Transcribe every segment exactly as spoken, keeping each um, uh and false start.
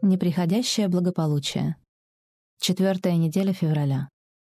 Неприходящее благополучие. Четвертая неделя февраля.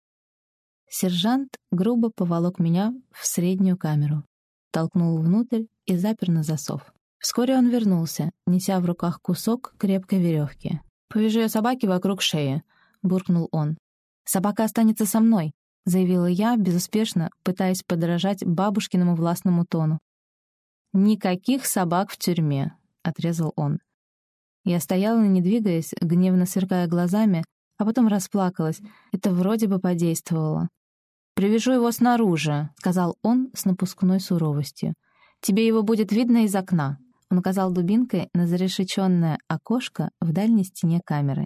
Сержант грубо поволок меня в среднюю камеру, толкнул внутрь и запер на засов. Вскоре он вернулся, неся в руках кусок крепкой веревки. «Повяжи ее собаке вокруг шеи», — буркнул он. «Собака останется со мной», — заявила я, безуспешно пытаясь подражать бабушкиному властному тону. «Никаких собак в тюрьме», — отрезал он. Я стояла, не двигаясь, гневно сверкая глазами, а потом расплакалась. Это вроде бы подействовало. «Привяжу его снаружи», — сказал он с напускной суровостью. «Тебе его будет видно из окна». Он указал дубинкой на зарешеченное окошко в дальней стене камеры.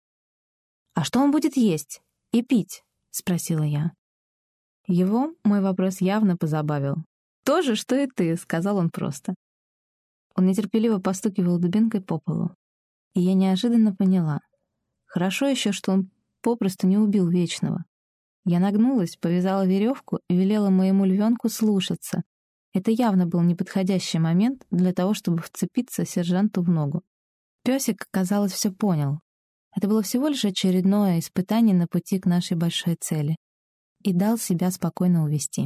«А что он будет есть и пить?» — спросила я. Его мой вопрос явно позабавил. «То же, что и ты», — сказал он просто. Он нетерпеливо постукивал дубинкой по полу. И я неожиданно поняла. Хорошо еще, что он попросту не убил Вечного. Я нагнулась, повязала веревку и велела моему львенку слушаться. Это явно был неподходящий момент для того, чтобы вцепиться сержанту в ногу. Песик, казалось, все понял. Это было всего лишь очередное испытание на пути к нашей большой цели. И дал себя спокойно увести.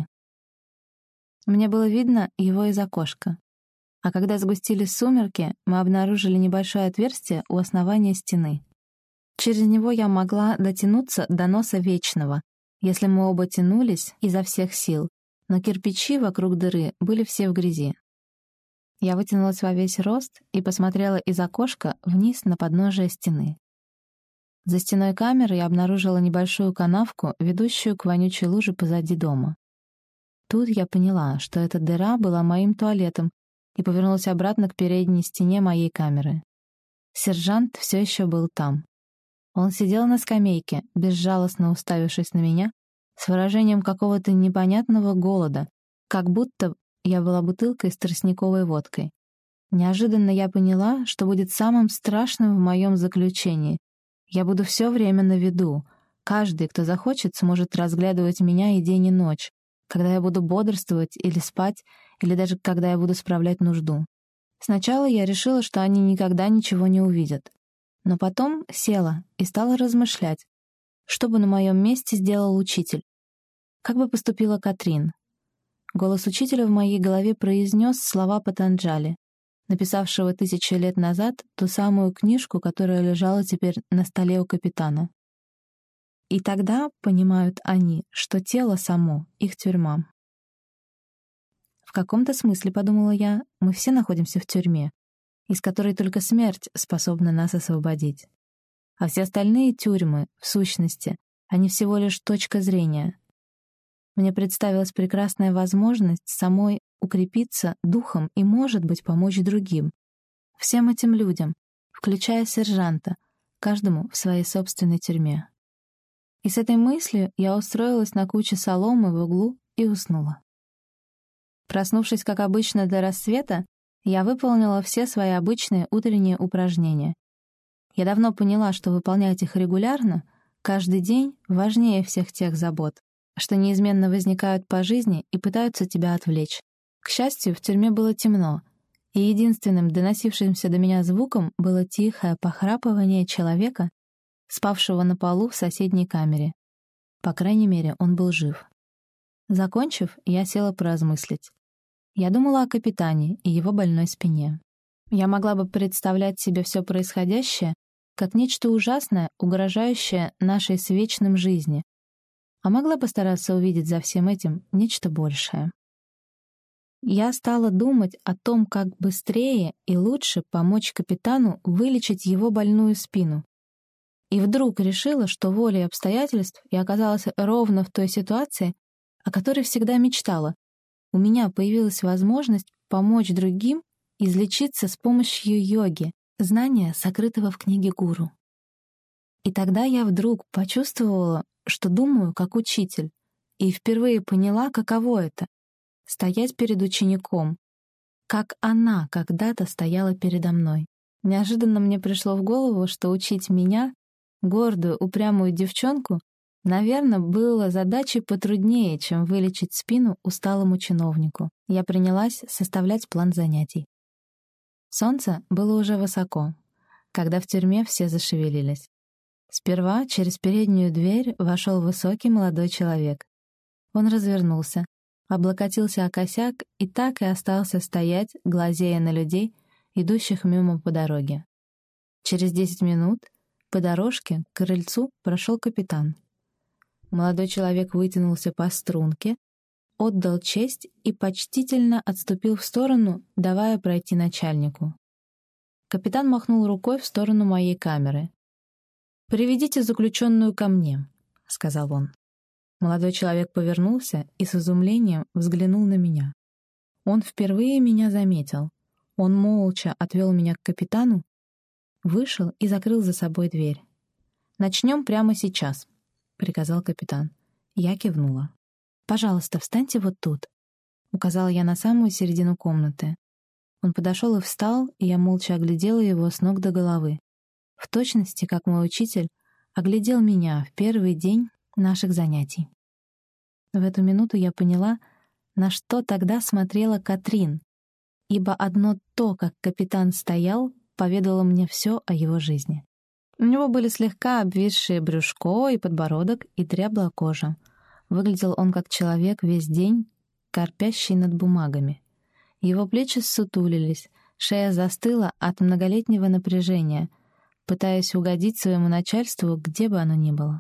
Мне было видно его из окошка. А когда сгустились сумерки, мы обнаружили небольшое отверстие у основания стены. Через него я могла дотянуться до носа Вечного, если мы оба тянулись изо всех сил, но кирпичи вокруг дыры были все в грязи. Я вытянулась во весь рост и посмотрела из окошка вниз на подножие стены. За стеной камеры я обнаружила небольшую канавку, ведущую к вонючей луже позади дома. Тут я поняла, что эта дыра была моим туалетом, и повернулась обратно к передней стене моей камеры. Сержант все еще был там. Он сидел на скамейке, безжалостно уставившись на меня, с выражением какого-то непонятного голода, как будто я была бутылкой с тростниковой водкой. Неожиданно я поняла, что будет самым страшным в моем заключении. Я буду все время на виду. Каждый, кто захочет, сможет разглядывать меня и день, и ночь, когда я буду бодрствовать или спать, или даже когда я буду справлять нужду. Сначала я решила, что они никогда ничего не увидят. Но потом села и стала размышлять, что бы на моем месте сделал учитель. Как бы поступила Катрин? Голос учителя в моей голове произнес слова Патанджали, написавшего тысячи лет назад ту самую книжку, которая лежала теперь на столе у капитана. И тогда понимают они, что тело само — их тюрьма. В каком-то смысле, подумала я, мы все находимся в тюрьме, из которой только смерть способна нас освободить. А все остальные тюрьмы, в сущности, они всего лишь точка зрения. Мне представилась прекрасная возможность самой укрепиться духом и, может быть, помочь другим. Всем этим людям, включая сержанта, каждому в своей собственной тюрьме. И с этой мыслью я устроилась на куче соломы в углу и уснула. Проснувшись, как обычно, до рассвета, я выполнила все свои обычные утренние упражнения. Я давно поняла, что выполнять их регулярно, каждый день, важнее всех тех забот, что неизменно возникают по жизни и пытаются тебя отвлечь. К счастью, в тюрьме было темно, и единственным доносившимся до меня звуком было тихое похрапывание человека, спавшего на полу в соседней камере. По крайней мере, он был жив. Закончив, я села поразмыслить. Я думала о капитане и его больной спине. Я могла бы представлять себе все происходящее как нечто ужасное, угрожающее нашей с вечным жизни, а могла постараться увидеть за всем этим нечто большее. Я стала думать о том, как быстрее и лучше помочь капитану вылечить его больную спину. И вдруг решила, что волей обстоятельств я оказалась ровно в той ситуации, о которой всегда мечтала. У меня появилась возможность помочь другим излечиться с помощью йоги, знания, сокрытого в книге гуру. И тогда я вдруг почувствовала, что думаю как учитель, и впервые поняла, каково это — стоять перед учеником, как она когда-то стояла передо мной. Неожиданно мне пришло в голову, что учить меня, гордую, упрямую девчонку, наверное, было задачей потруднее, чем вылечить спину усталому чиновнику. Я принялась составлять план занятий. Солнце было уже высоко. когда в тюрьме все зашевелились. Сперва через переднюю дверь вошел высокий молодой человек. Он развернулся, облокотился о косяк и так и остался стоять, глазея на людей, идущих мимо по дороге. Через десять минут по дорожке к крыльцу прошел капитан. Молодой человек вытянулся по струнке, отдал честь и почтительно отступил в сторону, давая пройти начальнику. Капитан махнул рукой в сторону моей камеры. «Приведите заключенную ко мне», — сказал он. Молодой человек повернулся и с изумлением взглянул на меня. Он впервые меня заметил. Он молча отвел меня к капитану, вышел и закрыл за собой дверь. «Начнем прямо сейчас», — приказал капитан. Я кивнула. «Пожалуйста, встаньте вот тут», — указала я на самую середину комнаты. Он подошел и встал, и я молча оглядела его с ног до головы. В точности, как мой учитель оглядел меня в первый день наших занятий. В эту минуту я поняла, на что тогда смотрела Катрин, ибо одно то, как капитан стоял, поведало мне все о его жизни. У него были слегка обвисшие брюшко и подбородок, и дряблая кожа. Выглядел он как человек весь день, корпящий над бумагами. Его плечи ссутулились, шея застыла от многолетнего напряжения, пытаясь угодить своему начальству, где бы оно ни было.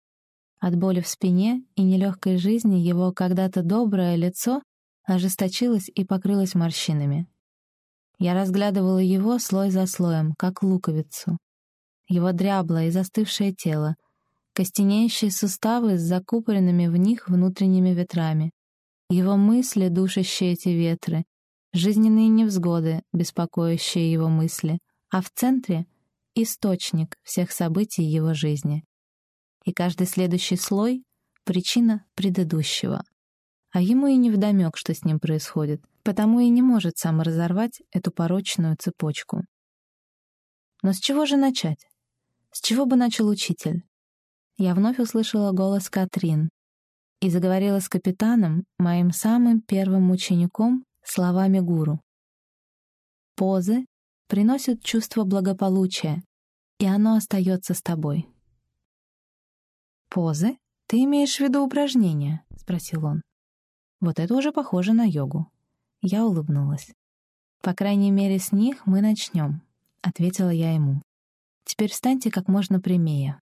От боли в спине и нелегкой жизни его когда-то доброе лицо ожесточилось и покрылось морщинами. Я разглядывала его слой за слоем, как луковицу. Его дряблое и застывшее тело, костенеющие суставы с закупоренными в них внутренними ветрами, его мысли, душащие эти ветры, жизненные невзгоды, беспокоящие его мысли, а в центре — источник всех событий его жизни. И каждый следующий слой — причина предыдущего. А ему и невдомёк, что с ним происходит, потому и не может сам разорвать эту порочную цепочку. Но с чего же начать? С чего бы начал учитель? Я вновь услышала голос Катрин и заговорила с капитаном, моим самым первым учеником, словами гуру. Позы приносят чувство благополучия, и оно остается с тобой. «Позы? Ты имеешь в виду упражнения?» — спросил он. «Вот это уже похоже на йогу». Я улыбнулась. «По крайней мере, с них мы начнем», — ответила я ему. «Теперь встаньте как можно прямее».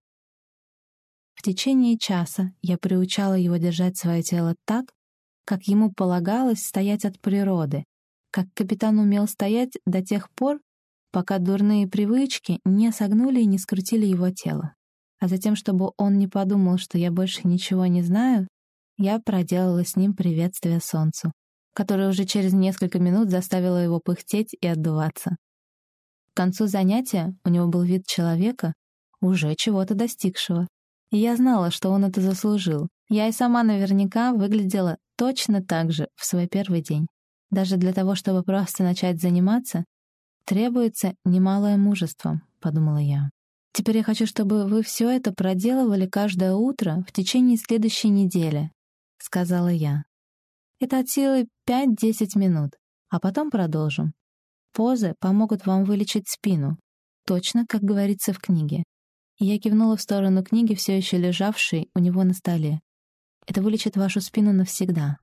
В течение часа я приучала его держать свое тело так, как ему полагалось стоять от природы, как капитан умел стоять до тех пор, пока дурные привычки не согнули и не скрутили его тело. А затем, чтобы он не подумал, что я больше ничего не знаю, я проделала с ним приветствие солнцу, которое уже через несколько минут заставило его пыхтеть и отдуваться. К концу занятия у него был вид человека, уже чего-то достигшего. И я знала, что он это заслужил. Я и сама наверняка выглядела точно так же в свой первый день. Даже для того, чтобы просто начать заниматься, требуется немалое мужество, подумала я. Теперь я хочу, чтобы вы все это проделывали каждое утро в течение следующей недели, сказала я. Это от силы пять-десять минут, а потом продолжим. Позы помогут вам вылечить спину, точно как говорится в книге. И я кивнула в сторону книги, все еще лежавшей у него на столе. Это вылечит вашу спину навсегда.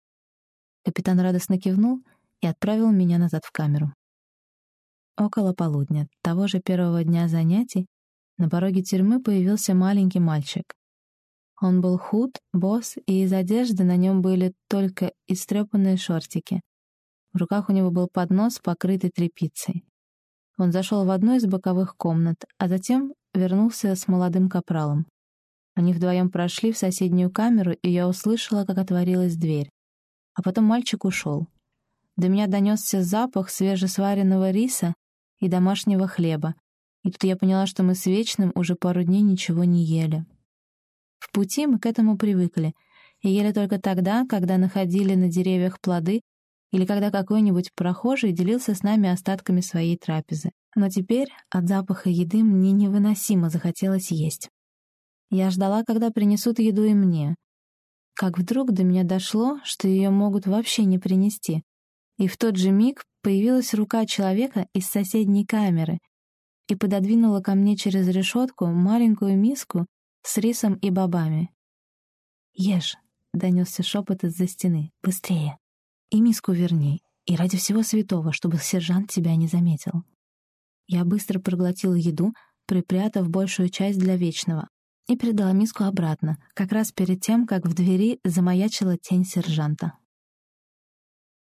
Капитан радостно кивнул и отправил меня назад в камеру. Около полудня того же первого дня занятий на пороге тюрьмы появился маленький мальчик. Он был худ, босс, и из одежды на нем были только истрепанные шортики. В руках у него был поднос, покрытый тряпицей. Он зашел в одну из боковых комнат, а затем вернулся с молодым капралом. Они вдвоем прошли в соседнюю камеру, и я услышала, как отворилась дверь. А потом мальчик ушел. До меня донесся запах свежесваренного риса и домашнего хлеба, и тут я поняла, что мы с Вечным уже пару дней ничего не ели. В пути мы к этому привыкли, и ели только тогда, когда находили на деревьях плоды или когда какой-нибудь прохожий делился с нами остатками своей трапезы. Но теперь от запаха еды мне невыносимо захотелось есть. Я ждала, когда принесут еду и мне. Как вдруг до меня дошло, что ее могут вообще не принести. И в тот же миг появилась рука человека из соседней камеры и пододвинула ко мне через решетку маленькую миску с рисом и бобами. «Ешь», — донесся шепот из-за стены, — «быстрее! И миску верни, и ради всего святого, чтобы сержант тебя не заметил». Я быстро проглотила еду, припрятав большую часть для Вечного, и передала миску обратно, как раз перед тем, как в двери замаячила тень сержанта.